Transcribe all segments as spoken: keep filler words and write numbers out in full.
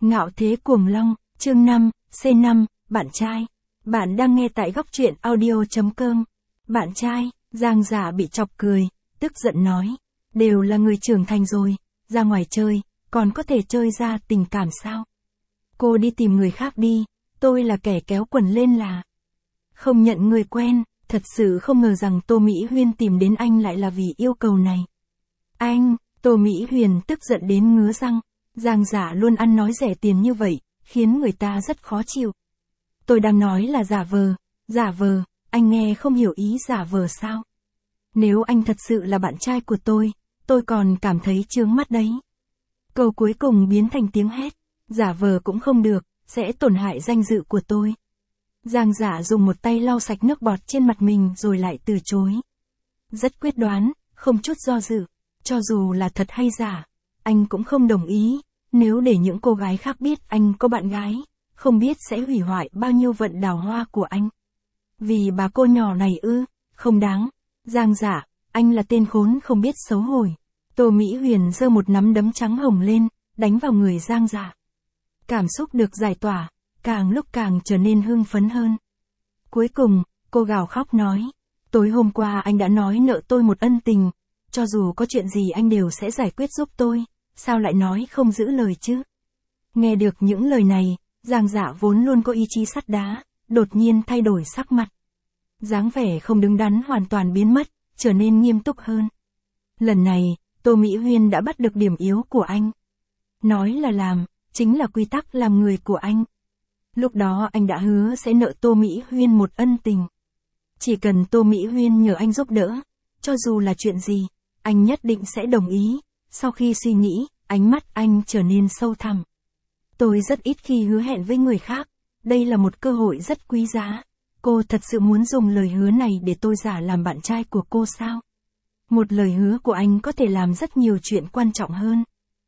Ngạo thế cuồng long, chương năm, xê năm, bạn trai. Bạn đang nghe tại góc truyện audio.com. Bạn trai, Giang Dạ bị chọc cười, tức giận nói. Đều là người trưởng thành rồi, ra ngoài chơi, còn có thể chơi ra tình cảm sao? Cô đi tìm người khác đi, tôi là kẻ kéo quần lên là. Không nhận người quen, thật sự không ngờ rằng Tô Mỹ Huyên tìm đến anh lại là vì yêu cầu này. Anh, Tô Mỹ Huyền tức giận đến ngứa răng. Giang Dạ luôn ăn nói rẻ tiền như vậy, khiến người ta rất khó chịu. Tôi đang nói là giả vờ, giả vờ, anh nghe không hiểu ý giả vờ sao? Nếu anh thật sự là bạn trai của tôi, tôi còn cảm thấy chướng mắt đấy. Câu cuối cùng biến thành tiếng hét, giả vờ cũng không được, sẽ tổn hại danh dự của tôi. Giang Dạ dùng một tay lau sạch nước bọt trên mặt mình rồi lại từ chối. Rất quyết đoán, không chút do dự, cho dù là thật hay giả, anh cũng không đồng ý. Nếu để những cô gái khác biết anh có bạn gái, không biết sẽ hủy hoại bao nhiêu vận đào hoa của anh. Vì bà cô nhỏ này ư, không đáng. Giang Dạ, anh là tên khốn không biết xấu hổ. Tô Mỹ Huyền giơ một nắm đấm trắng hồng lên, đánh vào người Giang Dạ. Cảm xúc được giải tỏa, càng lúc càng trở nên hưng phấn hơn. Cuối cùng, cô gào khóc nói, tối hôm qua anh đã nói nợ tôi một ân tình, cho dù có chuyện gì anh đều sẽ giải quyết giúp tôi. Sao lại nói không giữ lời chứ? Nghe được những lời này, Giang Dạ vốn luôn có ý chí sắt đá, đột nhiên thay đổi sắc mặt. Dáng vẻ không đứng đắn hoàn toàn biến mất, trở nên nghiêm túc hơn. Lần này, Tô Mỹ Huyên đã bắt được điểm yếu của anh. Nói là làm, chính là quy tắc làm người của anh. Lúc đó anh đã hứa sẽ nợ Tô Mỹ Huyên một ân tình. Chỉ cần Tô Mỹ Huyên nhờ anh giúp đỡ, cho dù là chuyện gì, anh nhất định sẽ đồng ý. Sau khi suy nghĩ, ánh mắt anh trở nên sâu thẳm. Tôi rất ít khi hứa hẹn với người khác, đây là một cơ hội rất quý giá. Cô thật sự muốn dùng lời hứa này để tôi giả làm bạn trai của cô sao? Một lời hứa của anh có thể làm rất nhiều chuyện quan trọng hơn.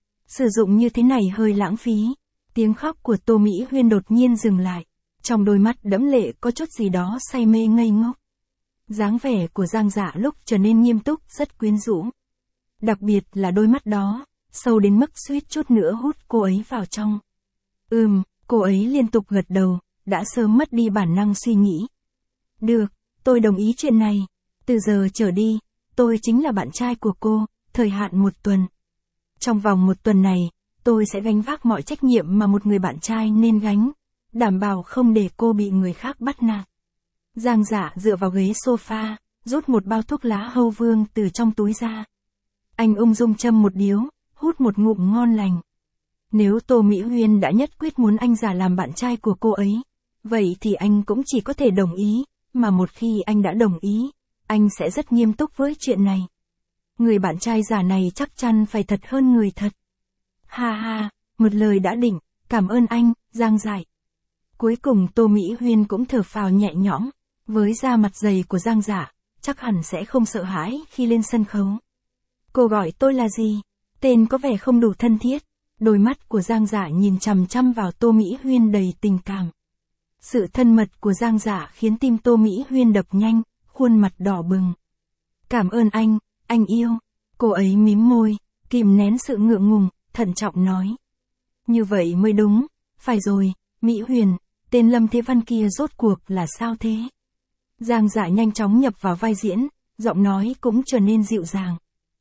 Sử dụng như thế này hơi lãng phí. Tiếng khóc của Tô Mỹ Huyên đột nhiên dừng lại. Trong đôi mắt đẫm lệ có chút gì đó say mê ngây ngốc. Dáng vẻ của Giang Dạ lúc trở nên nghiêm túc, rất quyến rũ. Đặc biệt là đôi mắt đó, sâu đến mức suýt chút nữa hút cô ấy vào trong. Ừm, cô ấy liên tục gật đầu, đã sớm mất đi bản năng suy nghĩ. Được, tôi đồng ý chuyện này. Từ giờ trở đi, tôi chính là bạn trai của cô, thời hạn một tuần. Trong vòng một tuần này, tôi sẽ gánh vác mọi trách nhiệm mà một người bạn trai nên gánh, đảm bảo không để cô bị người khác bắt nạt. Giang Dạ dựa vào ghế sofa, rút một bao thuốc lá hâu vương từ trong túi ra. Anh ung dung châm một điếu, hút một ngụm ngon lành. Nếu Tô Mỹ Huyên đã nhất quyết muốn anh giả làm bạn trai của cô ấy, vậy thì anh cũng chỉ có thể đồng ý, mà một khi anh đã đồng ý, anh sẽ rất nghiêm túc với chuyện này. Người bạn trai giả này chắc chắn phải thật hơn người thật. Ha ha, một lời đã định, cảm ơn anh, Giang Dạ. Cuối cùng Tô Mỹ Huyên cũng thở phào nhẹ nhõm, với da mặt dày của Giang Dạ, chắc hẳn sẽ không sợ hãi khi lên sân khấu. Cô gọi tôi là gì? Tên có vẻ không đủ thân thiết. Đôi mắt của Giang Dạ nhìn chằm chằm vào Tô Mỹ Huyên đầy tình cảm. Sự thân mật của Giang Dạ khiến tim Tô Mỹ Huyên đập nhanh, khuôn mặt đỏ bừng. Cảm ơn anh, anh yêu. Cô ấy mím môi, kìm nén sự ngượng ngùng, thận trọng nói. Như vậy mới đúng, phải rồi, Mỹ Huyền, tên Lâm Thế Văn kia rốt cuộc là sao thế? Giang Dạ nhanh chóng nhập vào vai diễn, giọng nói cũng trở nên dịu dàng.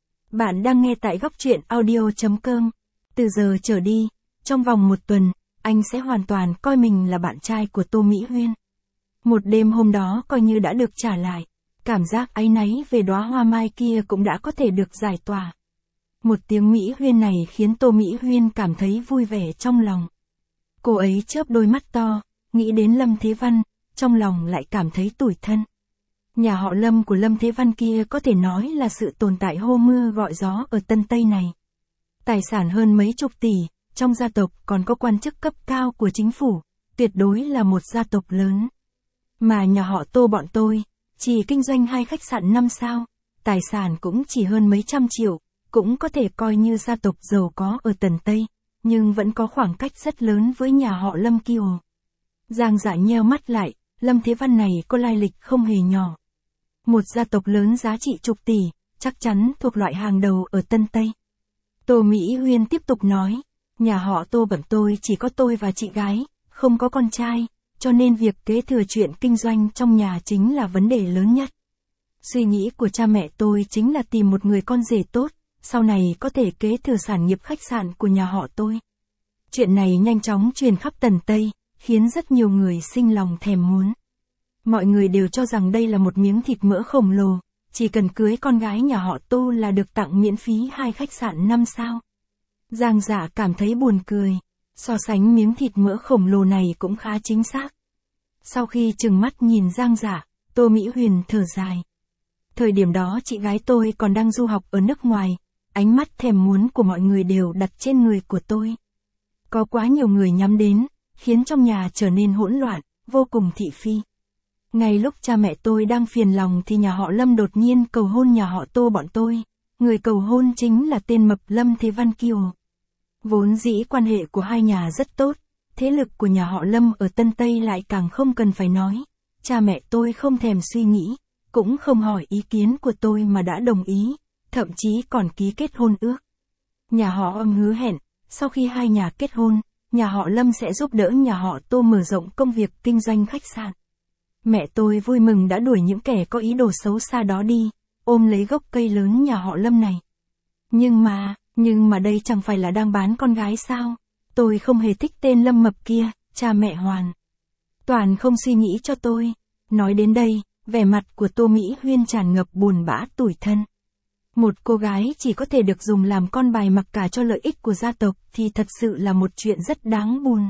Bạn đang nghe tại góc truyện audio.com. Từ giờ trở đi, trong vòng một tuần, anh sẽ hoàn toàn coi mình là bạn trai của Tô Mỹ Huyên. Một đêm hôm đó coi như đã được trả lại. Cảm giác áy náy về đóa hoa mai kia cũng đã có thể được giải tỏa. Một tiếng Mỹ Huyên này khiến Tô Mỹ Huyên cảm thấy vui vẻ trong lòng. Cô ấy chớp đôi mắt to, nghĩ đến Lâm Thế Văn, trong lòng lại cảm thấy tủi thân. Nhà họ Lâm của Lâm Thế Văn kia có thể nói là sự tồn tại hô mưa gọi gió ở Tân Tây này. Tài sản hơn mấy chục tỷ, trong gia tộc còn có quan chức cấp cao của chính phủ, tuyệt đối là một gia tộc lớn. Mà nhà họ Tô bọn tôi, chỉ kinh doanh hai khách sạn năm sao, tài sản cũng chỉ hơn mấy trăm triệu, cũng có thể coi như gia tộc giàu có ở Tần Tây, nhưng vẫn có khoảng cách rất lớn với nhà họ Lâm kia. Giang Dạ nheo mắt lại, Lâm Thế Văn này có lai lịch không hề nhỏ. Một gia tộc lớn giá trị chục tỷ, chắc chắn thuộc loại hàng đầu ở Tân Tây. Tô Mỹ Huyên tiếp tục nói, Nhà họ Tô bẩm tôi chỉ có tôi và chị gái, không có con trai, cho nên việc kế thừa chuyện kinh doanh trong nhà chính là vấn đề lớn nhất. Suy nghĩ của cha mẹ tôi chính là tìm một người con rể tốt, sau này có thể kế thừa sản nghiệp khách sạn của nhà họ tôi. Chuyện này nhanh chóng truyền khắp Tần Tây, khiến rất nhiều người sinh lòng thèm muốn. Mọi người đều cho rằng đây là một miếng thịt mỡ khổng lồ, chỉ cần cưới con gái nhà họ Tô là được tặng miễn phí hai khách sạn năm sao. Giang Dạ cảm thấy buồn cười, so sánh miếng thịt mỡ khổng lồ này cũng khá chính xác. Sau khi trừng mắt nhìn Giang Dạ, Tô Mỹ Huyền thở dài. Thời điểm đó chị gái tôi còn đang du học ở nước ngoài, ánh mắt thèm muốn của mọi người đều đặt trên người của tôi. Có quá nhiều người nhắm đến, khiến trong nhà trở nên hỗn loạn, vô cùng thị phi. Ngay lúc cha mẹ tôi đang phiền lòng thì nhà họ Lâm đột nhiên cầu hôn nhà họ Tô bọn tôi. Người cầu hôn chính là tên mập Lâm Thế Văn Kiều. Vốn dĩ quan hệ của hai nhà rất tốt, thế lực của nhà họ Lâm ở Tân Tây lại càng không cần phải nói. Cha mẹ tôi không thèm suy nghĩ, cũng không hỏi ý kiến của tôi mà đã đồng ý, thậm chí còn ký kết hôn ước. Nhà họ Âm hứa hẹn, sau khi hai nhà kết hôn, nhà họ Lâm sẽ giúp đỡ nhà họ Tô mở rộng công việc kinh doanh khách sạn. Mẹ tôi vui mừng đã đuổi những kẻ có ý đồ xấu xa đó đi, ôm lấy gốc cây lớn nhà họ Lâm này. Nhưng mà, nhưng mà đây chẳng phải là đang bán con gái sao? Tôi không hề thích tên Lâm Mập kia, cha mẹ hoàn toàn không suy nghĩ cho tôi. Nói đến đây, vẻ mặt của Tô Mỹ Huyên tràn ngập buồn bã tủi thân. Một cô gái chỉ có thể được dùng làm con bài mặc cả cho lợi ích của gia tộc thì thật sự là một chuyện rất đáng buồn.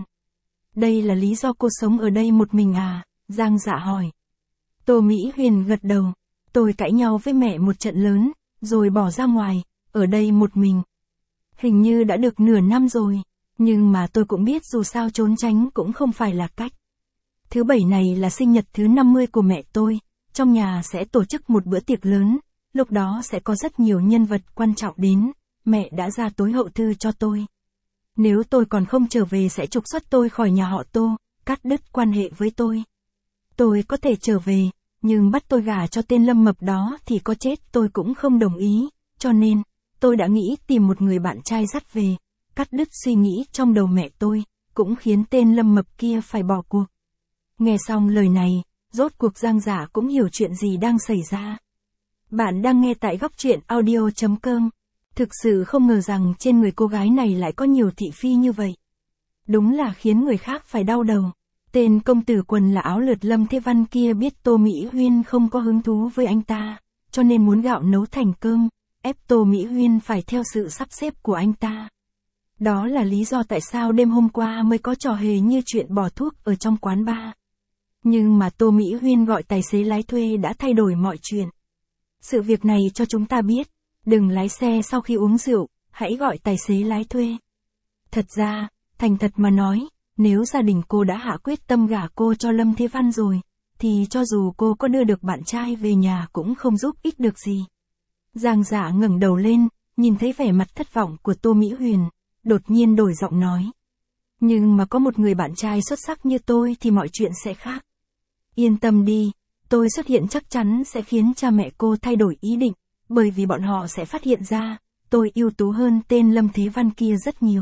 Đây là lý do cô sống ở đây một mình à? Giang Dạ hỏi. Tô Mỹ Huyền gật đầu. Tôi cãi nhau với mẹ một trận lớn, rồi bỏ ra ngoài, ở đây một mình. Hình như đã được nửa năm rồi, nhưng mà tôi cũng biết dù sao trốn tránh cũng không phải là cách. Thứ bảy này là sinh nhật thứ năm mươi của mẹ tôi, trong nhà sẽ tổ chức một bữa tiệc lớn, lúc đó sẽ có rất nhiều nhân vật quan trọng đến, mẹ đã ra tối hậu thư cho tôi. Nếu tôi còn không trở về sẽ trục xuất tôi khỏi nhà họ Tô, cắt đứt quan hệ với tôi. Tôi có thể trở về, nhưng bắt tôi gả cho tên Lâm Mập đó thì có chết tôi cũng không đồng ý, cho nên, tôi đã nghĩ tìm một người bạn trai dắt về, cắt đứt suy nghĩ trong đầu mẹ tôi, cũng khiến tên Lâm Mập kia phải bỏ cuộc. Nghe xong lời này, rốt cuộc Giang Dạ cũng hiểu chuyện gì đang xảy ra. Bạn đang nghe tại góc truyện audio chấm com. Thực sự không ngờ rằng trên người cô gái này lại có nhiều thị phi như vậy. Đúng là khiến người khác phải đau đầu. Tên công tử quần là áo lượt Lâm Thế Văn kia biết Tô Mỹ Huyên không có hứng thú với anh ta, cho nên muốn gạo nấu thành cơm, ép Tô Mỹ Huyên phải theo sự sắp xếp của anh ta. Đó là lý do tại sao đêm hôm qua mới có trò hề như chuyện bỏ thuốc ở trong quán bar. Nhưng mà Tô Mỹ Huyên gọi tài xế lái thuê đã thay đổi mọi chuyện. Sự việc này cho chúng ta biết, đừng lái xe sau khi uống rượu, hãy gọi tài xế lái thuê. Thật ra, thành thật mà nói, nếu gia đình cô đã hạ quyết tâm gả cô cho Lâm Thế Văn rồi, thì cho dù cô có đưa được bạn trai về nhà cũng không giúp ích được gì. Giang Dạ ngẩng đầu lên, nhìn thấy vẻ mặt thất vọng của Tô Mỹ Huyền, đột nhiên đổi giọng nói. Nhưng mà có một người bạn trai xuất sắc như tôi thì mọi chuyện sẽ khác. Yên tâm đi, tôi xuất hiện chắc chắn sẽ khiến cha mẹ cô thay đổi ý định, bởi vì bọn họ sẽ phát hiện ra, tôi ưu tú hơn tên Lâm Thế Văn kia rất nhiều.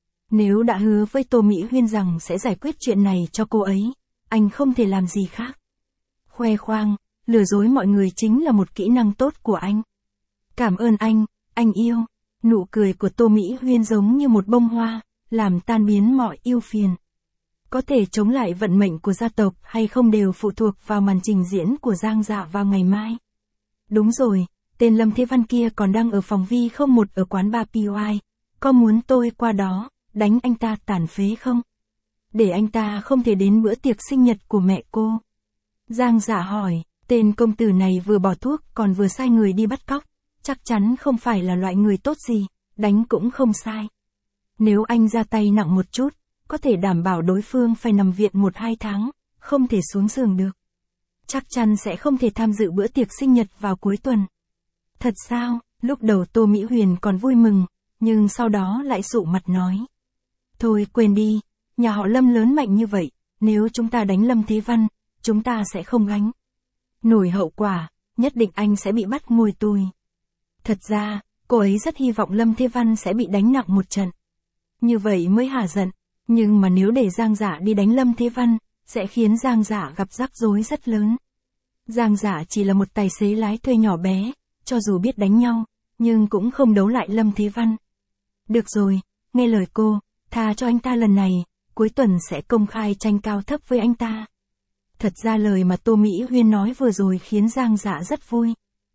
Nếu đã hứa với Tô Mỹ Huyên rằng sẽ giải quyết chuyện này cho cô ấy, anh không thể làm gì khác. Khoe khoang, lừa dối mọi người chính là một kỹ năng tốt của anh. Cảm ơn anh, anh yêu. Nụ cười của Tô Mỹ Huyên giống như một bông hoa, làm tan biến mọi ưu phiền. Có thể chống lại vận mệnh của gia tộc hay không đều phụ thuộc vào màn trình diễn của Giang Dạ vào ngày mai. Đúng rồi, tên Lâm Thế Văn kia còn đang ở phòng vi không một ở quán bar pê i, có muốn tôi qua đó, đánh anh ta tàn phế không? Để anh ta không thể đến bữa tiệc sinh nhật của mẹ cô. Giang Dạ hỏi, tên công tử này vừa bỏ thuốc còn vừa sai người đi bắt cóc, chắc chắn không phải là loại người tốt gì, đánh cũng không sai. Nếu anh ra tay nặng một chút, có thể đảm bảo đối phương phải nằm viện một hai tháng, không thể xuống giường được. Chắc chắn sẽ không thể tham dự bữa tiệc sinh nhật vào cuối tuần. Thật sao? Lúc đầu Tô Mỹ Huyền còn vui mừng, nhưng sau đó lại sụ mặt nói. Thôi quên đi, nhà họ Lâm lớn mạnh như vậy, nếu chúng ta đánh Lâm Thế Văn, chúng ta sẽ không gánh nổi hậu quả, nhất định anh sẽ bị bắt ngồi tù. Thật ra, cô ấy rất hy vọng Lâm Thế Văn sẽ bị đánh nặng một trận. Như vậy mới hả giận. Nhưng mà nếu để Giang Dạ đi đánh Lâm Thế Văn, sẽ khiến Giang Dạ gặp rắc rối rất lớn. Giang Dạ chỉ là một tài xế lái thuê nhỏ bé, cho dù biết đánh nhau, nhưng cũng không đấu lại Lâm Thế Văn. Được rồi, nghe lời cô, tha cho anh ta lần này, cuối tuần sẽ công khai tranh cao thấp với anh ta. Thật ra lời mà Tô Mỹ Huyên nói vừa rồi khiến Giang Dạ rất vui.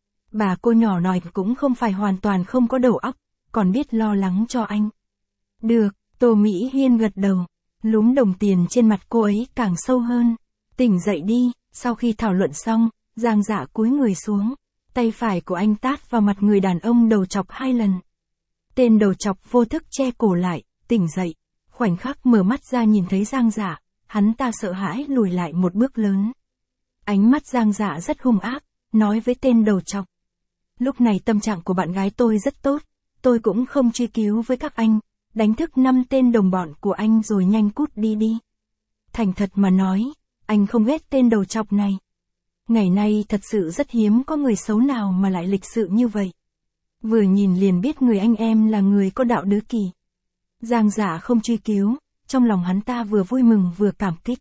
Bà cô nhỏ nói cũng không phải hoàn toàn không có đầu óc, còn biết lo lắng cho anh. Được, Tô Mỹ Huyên gật đầu, lúm đồng tiền trên mặt cô ấy càng sâu hơn. Tỉnh dậy đi, sau khi thảo luận xong, Giang Dạ cúi người xuống, tay phải của anh tát vào mặt người đàn ông đầu chọc hai lần. Tên đầu chọc vô thức che cổ lại, tỉnh dậy, khoảnh khắc mở mắt ra nhìn thấy Giang Dạ, hắn ta sợ hãi lùi lại một bước lớn. Ánh mắt Giang Dạ rất hung ác, nói với tên đầu chọc. Lúc này tâm trạng của bạn gái tôi rất tốt, tôi cũng không truy cứu với các anh, đánh thức năm tên đồng bọn của anh rồi nhanh cút đi đi. Thành thật mà nói, anh không ghét tên đầu chọc này. Ngày nay thật sự rất hiếm có người xấu nào mà lại lịch sự như vậy. Vừa nhìn liền biết người anh em là người có đạo đức kỳ. Giang Dạ không truy cứu, trong lòng hắn ta vừa vui mừng vừa cảm kích.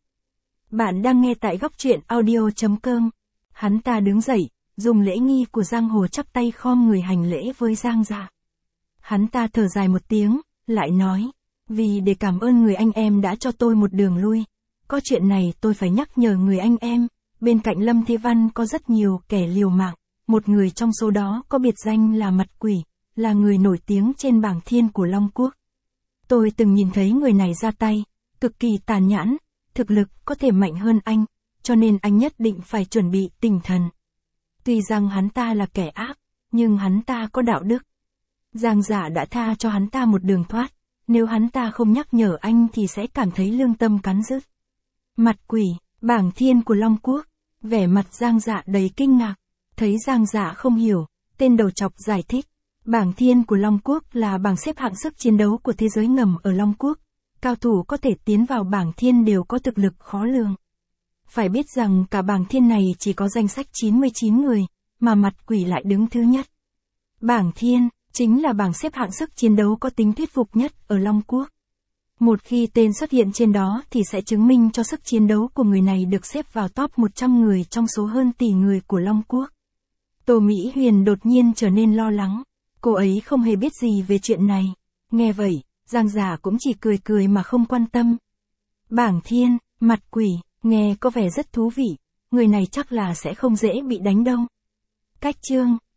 Bạn đang nghe tại góc truyện audio.com. Hắn ta đứng dậy, dùng lễ nghi của giang hồ chắp tay khom người hành lễ với Giang Dạ. Hắn ta thở dài một tiếng, lại nói, vì để cảm ơn người anh em đã cho tôi một đường lui, có chuyện này tôi phải nhắc nhở người anh em, bên cạnh Lâm Thế Văn có rất nhiều kẻ liều mạng, một người trong số đó có biệt danh là Mặt Quỷ, là người nổi tiếng trên bảng thiên của Long Quốc. Tôi từng nhìn thấy người này ra tay, cực kỳ tàn nhẫn, thực lực có thể mạnh hơn anh, cho nên anh nhất định phải chuẩn bị tinh thần. Tuy rằng hắn ta là kẻ ác, nhưng hắn ta có đạo đức. Giang Dạ đã tha cho hắn ta một đường thoát, nếu hắn ta không nhắc nhở anh thì sẽ cảm thấy lương tâm cắn rứt. Mặt Quỷ, bảng thiên của Long Quốc, vẻ mặt Giang Dạ đầy kinh ngạc, thấy Giang Dạ không hiểu, tên đầu chọc giải thích. Bảng thiên của Long Quốc là bảng xếp hạng sức chiến đấu của thế giới ngầm ở Long Quốc, cao thủ có thể tiến vào bảng thiên đều có thực lực khó lường. Phải biết rằng cả bảng thiên này chỉ có danh sách chín mươi chín người, mà Mặt Quỷ lại đứng thứ nhất. Bảng thiên, chính là bảng xếp hạng sức chiến đấu có tính thuyết phục nhất ở Long Quốc. Một khi tên xuất hiện trên đó thì sẽ chứng minh cho sức chiến đấu của người này được xếp vào top một trăm người trong số hơn tỷ người của Long Quốc. Tô Mỹ Huyền đột nhiên trở nên lo lắng, cô ấy không hề biết gì về chuyện này. Nghe vậy, Giang Dạ cũng chỉ cười cười mà không quan tâm. Bảng thiên, Mặt Quỷ, nghe có vẻ rất thú vị, người này chắc là sẽ không dễ bị đánh đâu. Cách chương